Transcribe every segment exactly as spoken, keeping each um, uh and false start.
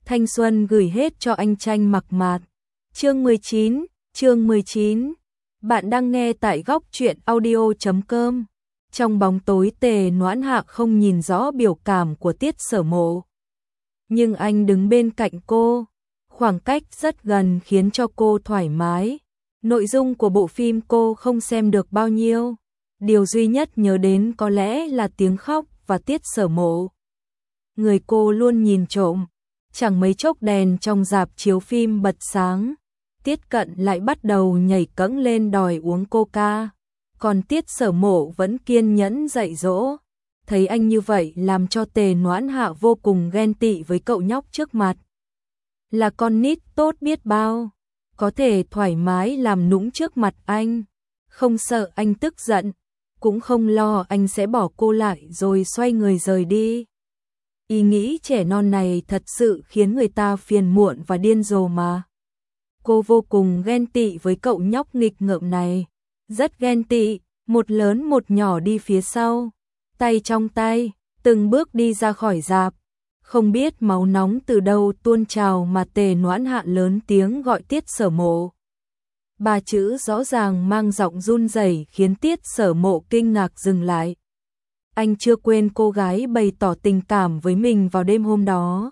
thanh xuân gửi hết cho anh Tranh Mặc Mạt. Chương mười chín, chương mười chín. Bạn đang nghe tại góc truyện audio chấm com. Trong bóng tối Tề Noãn Hạ không nhìn rõ biểu cảm của Tiết Sở Mộ. Nhưng anh đứng bên cạnh cô, khoảng cách rất gần khiến cho cô thoải mái. Nội dung của bộ phim cô không xem được bao nhiêu. Điều duy nhất nhớ đến có lẽ là tiếng khóc và Tiết Sở Mộ. Người cô luôn nhìn trộm. Chẳng mấy chốc đèn trong rạp chiếu phim bật sáng. Tiết Cận lại bắt đầu nhảy cẫng lên đòi uống coca. Còn Tiết Sở Mộ vẫn kiên nhẫn dạy dỗ. Thấy anh như vậy làm cho Tề Noãn Hạ vô cùng ghen tị với cậu nhóc trước mặt. Là con nít tốt biết bao. Có thể thoải mái làm nũng trước mặt anh. Không sợ anh tức giận. Cũng không lo anh sẽ bỏ cô lại rồi xoay người rời đi. Ý nghĩ trẻ non này thật sự khiến người ta phiền muộn và điên rồ mà. Cô vô cùng ghen tị với cậu nhóc nghịch ngợm này. Rất ghen tị, một lớn một nhỏ đi phía sau. Tay trong tay, từng bước đi ra khỏi rạp. Không biết máu nóng từ đâu tuôn trào mà Tề Noãn Hạ lớn tiếng gọi Tiết Sở Mộ. Ba chữ rõ ràng mang giọng run rẩy khiến Tiết Sở Mộ kinh ngạc dừng lại. Anh chưa quên cô gái bày tỏ tình cảm với mình vào đêm hôm đó.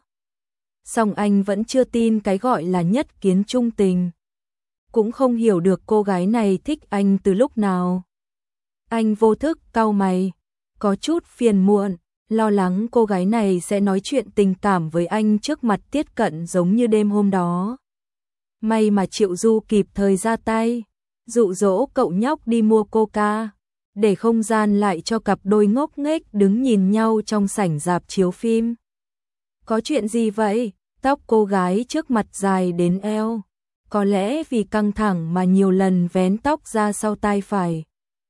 Song anh vẫn chưa tin cái gọi là nhất kiến trung tình. Cũng không hiểu được cô gái này thích anh từ lúc nào. Anh vô thức cau mày, có chút phiền muộn, lo lắng cô gái này sẽ nói chuyện tình cảm với anh trước mặt Tiết Cận giống như đêm hôm đó. May mà Triệu Du kịp thời ra tay, dụ dỗ cậu nhóc đi mua coca, để không gian lại cho cặp đôi ngốc nghếch đứng nhìn nhau trong sảnh rạp chiếu phim. Có chuyện gì vậy? Tóc cô gái trước mặt dài đến eo. Có lẽ vì căng thẳng mà nhiều lần vén tóc ra sau tai phải.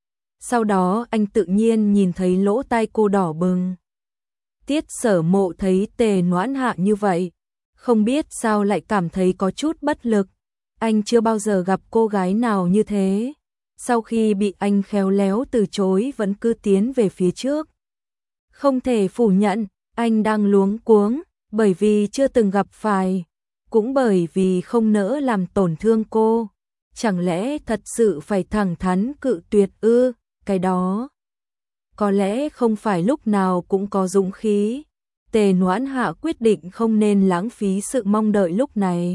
Sau đó anh tự nhiên nhìn thấy lỗ tai cô đỏ bừng. Tiết Sở Mộ thấy Tề Noãn Hạ như vậy, không biết sao lại cảm thấy có chút bất lực. Anh chưa bao giờ gặp cô gái nào như thế. Sau khi bị anh khéo léo từ chối vẫn cứ tiến về phía trước. Không thể phủ nhận, anh đang luống cuống, bởi vì chưa từng gặp phải, cũng bởi vì không nỡ làm tổn thương cô. Chẳng lẽ thật sự phải thẳng thắn cự tuyệt ư? Cái đó có lẽ không phải lúc nào cũng có dũng khí. Tề Noãn Hạ quyết định không nên lãng phí sự mong đợi lúc này.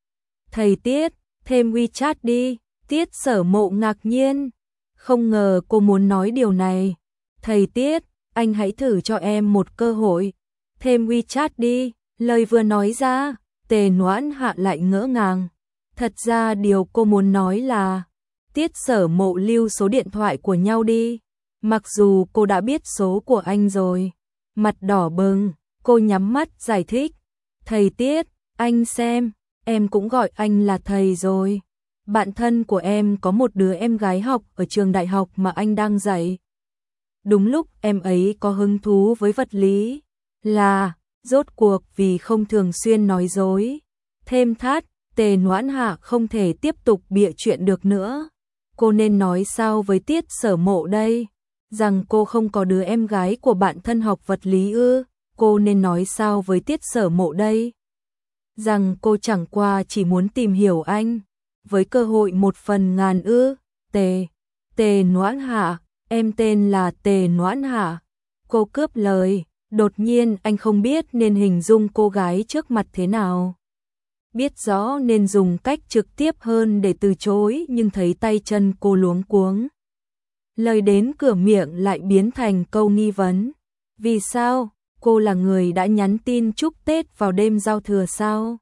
Thầy Tiết, thêm WeChat đi. Tiết Sở Mộ ngạc nhiên, không ngờ cô muốn nói điều này. Thầy Tiết, anh hãy thử cho em một cơ hội. Thêm WeChat đi. Lời vừa nói ra, Tề Noãn Hạ lại ngỡ ngàng. Thật ra điều cô muốn nói là Tiết Sở Mộ lưu số điện thoại của nhau đi. Mặc dù cô đã biết số của anh rồi. Mặt đỏ bừng, cô nhắm mắt giải thích. Thầy Tiết, anh xem, em cũng gọi anh là thầy rồi. Bạn thân của em có một đứa em gái học ở trường đại học mà anh đang dạy. Đúng lúc em ấy có hứng thú với vật lý. Là, rốt cuộc vì không thường xuyên nói dối. Thêm thắt, Tề Noãn Hạ không thể tiếp tục bịa chuyện được nữa. Cô nên nói sao với Tiết Sở Mộ đây? Rằng cô không có đứa em gái của bạn thân học vật lý ư? Cô nên nói sao với Tiết Sở Mộ đây? Rằng cô chẳng qua chỉ muốn tìm hiểu anh. Với cơ hội một phần ngàn ư? Tề, Tề Noãn Hạ, em tên là Tề Noãn Hạ. Cô cướp lời, đột nhiên anh không biết nên hình dung cô gái trước mặt thế nào. Biết rõ nên dùng cách trực tiếp hơn để từ chối nhưng thấy tay chân cô luống cuống. Lời đến cửa miệng lại biến thành câu nghi vấn. Vì sao? Cô là người đã nhắn tin chúc Tết vào đêm giao thừa sao?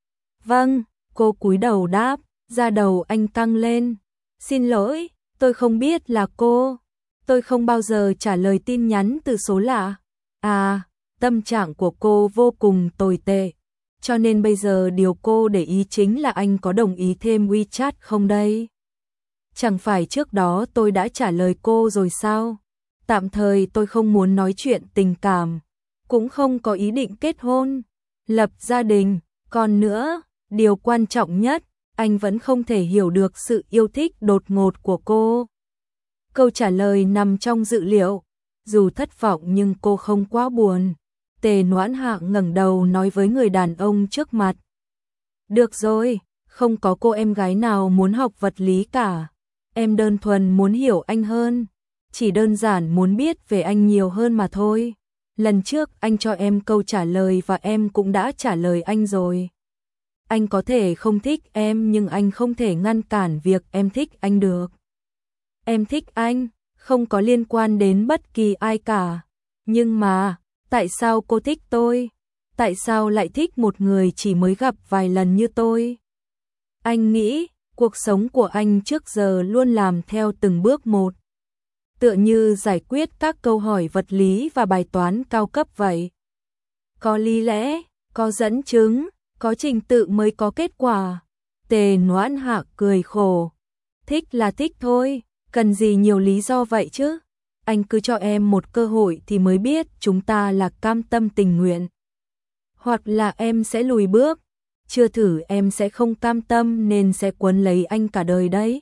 Vâng, cô cúi đầu đáp. Da đầu anh căng lên. Xin lỗi, tôi không biết là cô. Tôi không bao giờ trả lời tin nhắn từ số lạ. À, tâm trạng của cô vô cùng tồi tệ. Cho nên bây giờ điều cô để ý chính là anh có đồng ý thêm WeChat không đây? Chẳng phải trước đó tôi đã trả lời cô rồi sao? Tạm thời tôi không muốn nói chuyện tình cảm. Cũng không có ý định kết hôn, lập gia đình. Còn nữa, điều quan trọng nhất, anh vẫn không thể hiểu được sự yêu thích đột ngột của cô. Câu trả lời nằm trong dự liệu, dù thất vọng nhưng cô không quá buồn. Tề Noãn Hạ ngẩng đầu nói với người đàn ông trước mặt. Được rồi, không có cô em gái nào muốn học vật lý cả. Em đơn thuần muốn hiểu anh hơn. Chỉ đơn giản muốn biết về anh nhiều hơn mà thôi. Lần trước anh cho em câu trả lời và em cũng đã trả lời anh rồi. Anh có thể không thích em nhưng anh không thể ngăn cản việc em thích anh được. Em thích anh, không có liên quan đến bất kỳ ai cả. Nhưng mà, tại sao cô thích tôi? Tại sao lại thích một người chỉ mới gặp vài lần như tôi? Anh nghĩ, cuộc sống của anh trước giờ luôn làm theo từng bước một. Tựa như giải quyết các câu hỏi vật lý và bài toán cao cấp vậy. Có lý lẽ, có dẫn chứng, có trình tự mới có kết quả. Tề Noãn Hạ cười khổ. Thích là thích thôi, cần gì nhiều lý do vậy chứ? Anh cứ cho em một cơ hội thì mới biết chúng ta là cam tâm tình nguyện. Hoặc là em sẽ lùi bước. Chưa thử em sẽ không cam tâm nên sẽ quấn lấy anh cả đời đấy.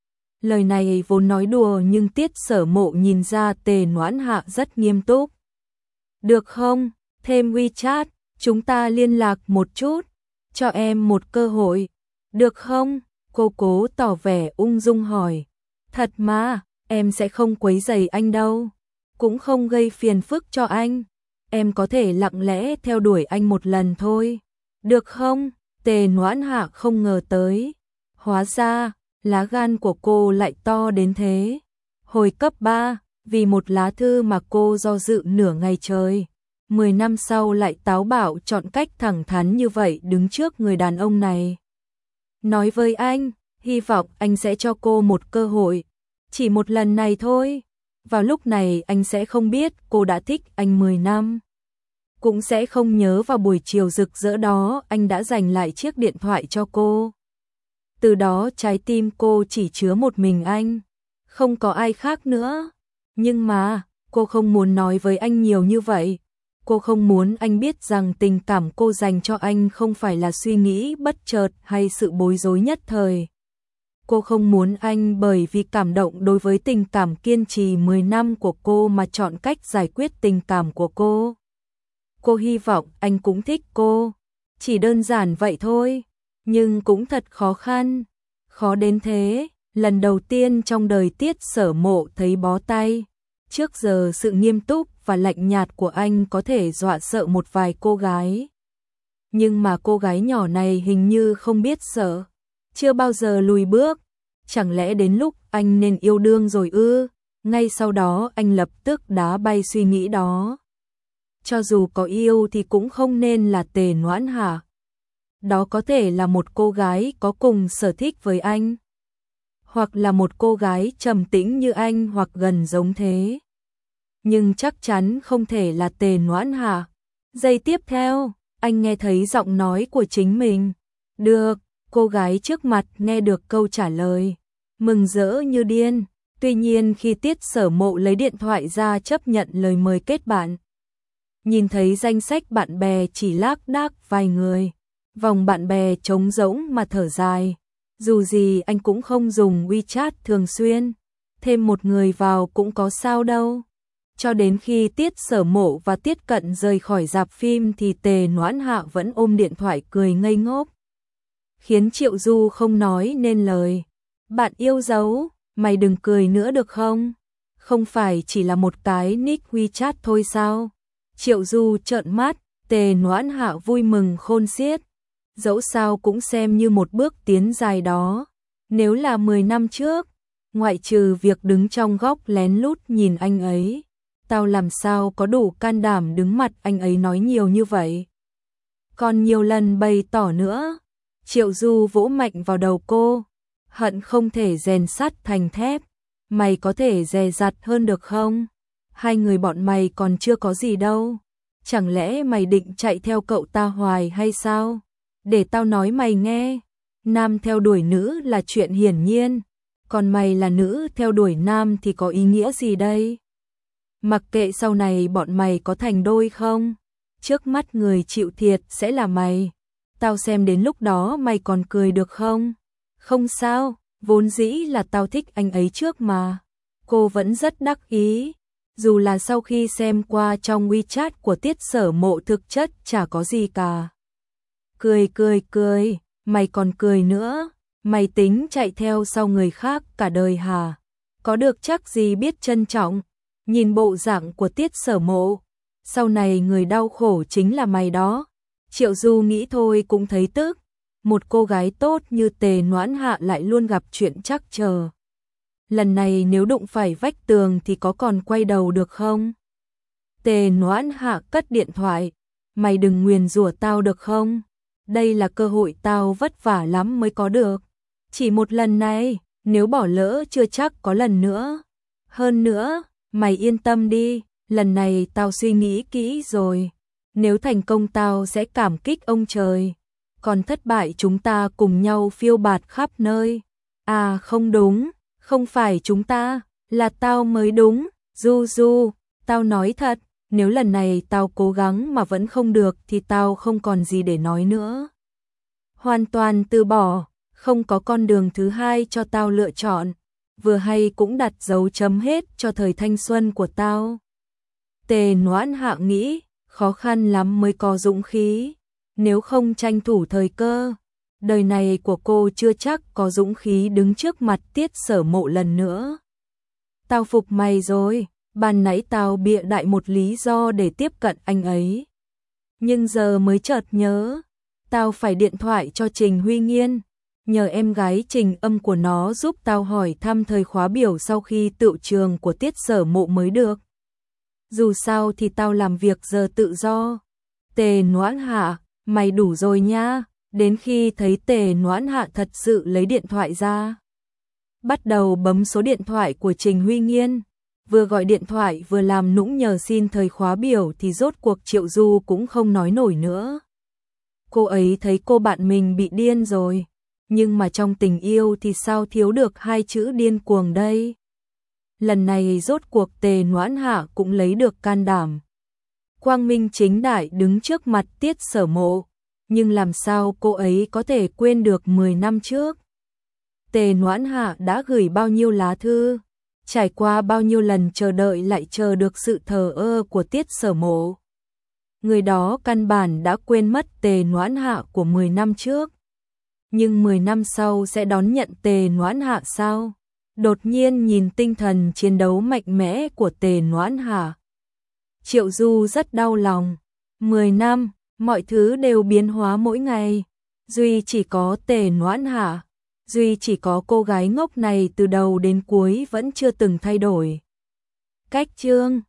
Lời này vốn nói đùa nhưng Tiết Sở Mộ nhìn ra Tề Noãn Hạ rất nghiêm túc. Được không? Thêm WeChat, chúng ta liên lạc một chút. Cho em một cơ hội. Được không? Cô cố tỏ vẻ ung dung hỏi. Thật mà, em sẽ không quấy rầy anh đâu. Cũng không gây phiền phức cho anh. Em có thể lặng lẽ theo đuổi anh một lần thôi. Được không? Tề Noãn Hạ không ngờ tới. Hóa ra, lá gan của cô lại to đến thế. Hồi cấp ba, vì một lá thư mà cô do dự nửa ngày trời. Mười năm sau lại táo bạo chọn cách thẳng thắn như vậy đứng trước người đàn ông này. Nói với anh, hy vọng anh sẽ cho cô một cơ hội. Chỉ một lần này thôi. Vào lúc này anh sẽ không biết cô đã thích anh mười năm. Cũng sẽ không nhớ vào buổi chiều rực rỡ đó anh đã dành lại chiếc điện thoại cho cô. Từ đó trái tim cô chỉ chứa một mình anh. Không có ai khác nữa. Nhưng mà, cô không muốn nói với anh nhiều như vậy. Cô không muốn anh biết rằng tình cảm cô dành cho anh không phải là suy nghĩ bất chợt hay sự bối rối nhất thời. Cô không muốn anh bởi vì cảm động đối với tình cảm kiên trì mười năm của cô mà chọn cách giải quyết tình cảm của cô. Cô hy vọng anh cũng thích cô. Chỉ đơn giản vậy thôi. Nhưng cũng thật khó khăn. Khó đến thế. Lần đầu tiên trong đời Tiết Sở Mộ thấy bó tay. Trước giờ sự nghiêm túc và lạnh nhạt của anh có thể dọa sợ một vài cô gái. Nhưng mà cô gái nhỏ này hình như không biết sợ. Chưa bao giờ lùi bước. Chẳng lẽ đến lúc anh nên yêu đương rồi ư? Ngay sau đó anh lập tức đá bay suy nghĩ đó. Cho dù có yêu thì cũng không nên là Tề Noãn Hạ. Đó có thể là một cô gái có cùng sở thích với anh. Hoặc là một cô gái trầm tĩnh như anh hoặc gần giống thế. Nhưng chắc chắn không thể là Tề Noãn Hạ. Giây tiếp theo, anh nghe thấy giọng nói của chính mình. Được, cô gái trước mặt nghe được câu trả lời. Mừng rỡ như điên. Tuy nhiên khi Tiết Sở Mộ lấy điện thoại ra chấp nhận lời mời kết bạn. Nhìn thấy danh sách bạn bè chỉ lác đác vài người. Vòng bạn bè trống rỗng mà thở dài. Dù gì anh cũng không dùng WeChat thường xuyên. Thêm một người vào cũng có sao đâu. Cho đến khi Tiết Sở Mộ và Tiết Cận rời khỏi rạp phim thì Tề Noãn Hạ vẫn ôm điện thoại cười ngây ngốc. Khiến Triệu Du không nói nên lời. Bạn yêu dấu, mày đừng cười nữa được không? Không phải chỉ là một cái nick WeChat thôi sao? Triệu Du trợn mắt, Tề Noãn Hạ vui mừng khôn xiết. Dẫu sao cũng xem như một bước tiến dài đó. Nếu là mười năm trước, ngoại trừ việc đứng trong góc lén lút nhìn anh ấy, tao làm sao có đủ can đảm đứng mặt anh ấy nói nhiều như vậy. Còn nhiều lần bày tỏ nữa. Triệu Du vỗ mạnh vào đầu cô. Hận không thể rèn sắt thành thép. Mày có thể dè dặt hơn được không? Hai người bọn mày còn chưa có gì đâu. Chẳng lẽ mày định chạy theo cậu ta hoài hay sao? Để tao nói mày nghe. Nam theo đuổi nữ là chuyện hiển nhiên. Còn mày là nữ theo đuổi nam thì có ý nghĩa gì đây? Mặc kệ sau này bọn mày có thành đôi không? Trước mắt người chịu thiệt sẽ là mày. Tao xem đến lúc đó mày còn cười được không? Không sao, vốn dĩ là tao thích anh ấy trước mà. Cô vẫn rất đắc ý. Dù là sau khi xem qua trong WeChat của Tiết Sở Mộ thực chất chả có gì cả. Cười cười cười, mày còn cười nữa, mày tính chạy theo sau người khác cả đời hả? Có được chắc gì biết trân trọng. Nhìn bộ dạng của Tiết Sở Mộ, sau này người đau khổ chính là mày đó. Triệu Du nghĩ thôi cũng thấy tức, một cô gái tốt như Tề Noãn Hạ lại luôn gặp chuyện trắc trở. Lần này nếu đụng phải vách tường thì có còn quay đầu được không? Tề Noãn Hạ cất điện thoại, mày đừng nguyền rủa tao được không? Đây là cơ hội tao vất vả lắm mới có được. Chỉ một lần này, nếu bỏ lỡ chưa chắc có lần nữa. Hơn nữa, mày yên tâm đi, lần này tao suy nghĩ kỹ rồi. Nếu thành công tao sẽ cảm kích ông trời. Còn thất bại chúng ta cùng nhau phiêu bạt khắp nơi. À không đúng, không phải chúng ta, là tao mới đúng. Du Du, tao nói thật, nếu lần này tao cố gắng mà vẫn không được thì tao không còn gì để nói nữa. Hoàn toàn từ bỏ, không có con đường thứ hai cho tao lựa chọn. Vừa hay cũng đặt dấu chấm hết cho thời thanh xuân của tao. Tề Noãn Hạ nghĩ, khó khăn lắm mới có dũng khí. Nếu không tranh thủ thời cơ, đời này của cô chưa chắc có dũng khí đứng trước mặt Tiết Sở Mộ lần nữa. Tao phục mày rồi, ban nãy tao bịa đại một lý do để tiếp cận anh ấy. Nhưng giờ mới chợt nhớ, tao phải điện thoại cho Trình Huy Nghiên, nhờ em gái Trình Âm của nó giúp tao hỏi thăm thời khóa biểu sau khi tựu trường của Tiết Sở Mộ mới được. Dù sao thì tao làm việc giờ tự do. Tề Noãn Hạ, mày đủ rồi nha. Đến khi thấy Tề Noãn Hạ thật sự lấy điện thoại ra, bắt đầu bấm số điện thoại của Trình Huy Nghiên, vừa gọi điện thoại vừa làm nũng nhờ xin thời khóa biểu thì rốt cuộc Triệu Du cũng không nói nổi nữa. Cô ấy thấy cô bạn mình bị điên rồi, nhưng mà trong tình yêu thì sao thiếu được hai chữ điên cuồng đây. Lần này rốt cuộc Tề Noãn Hạ cũng lấy được can đảm. Quang minh chính đại đứng trước mặt Tiết Sở Mộ, nhưng làm sao cô ấy có thể quên được mười năm trước. Tề Noãn Hạ đã gửi bao nhiêu lá thư, trải qua bao nhiêu lần chờ đợi lại chờ được sự thờ ơ của Tiết Sở Mộ. Người đó căn bản đã quên mất Tề Noãn Hạ của mười năm trước. Nhưng mười năm sau sẽ đón nhận Tề Noãn Hạ sao? Đột nhiên nhìn tinh thần chiến đấu mạnh mẽ của Tề Noãn Hạ, Triệu Du rất đau lòng. mười năm, mọi thứ đều biến hóa mỗi ngày. Duy chỉ có Tề Noãn Hạ, duy chỉ có cô gái ngốc này từ đầu đến cuối vẫn chưa từng thay đổi. Cách chương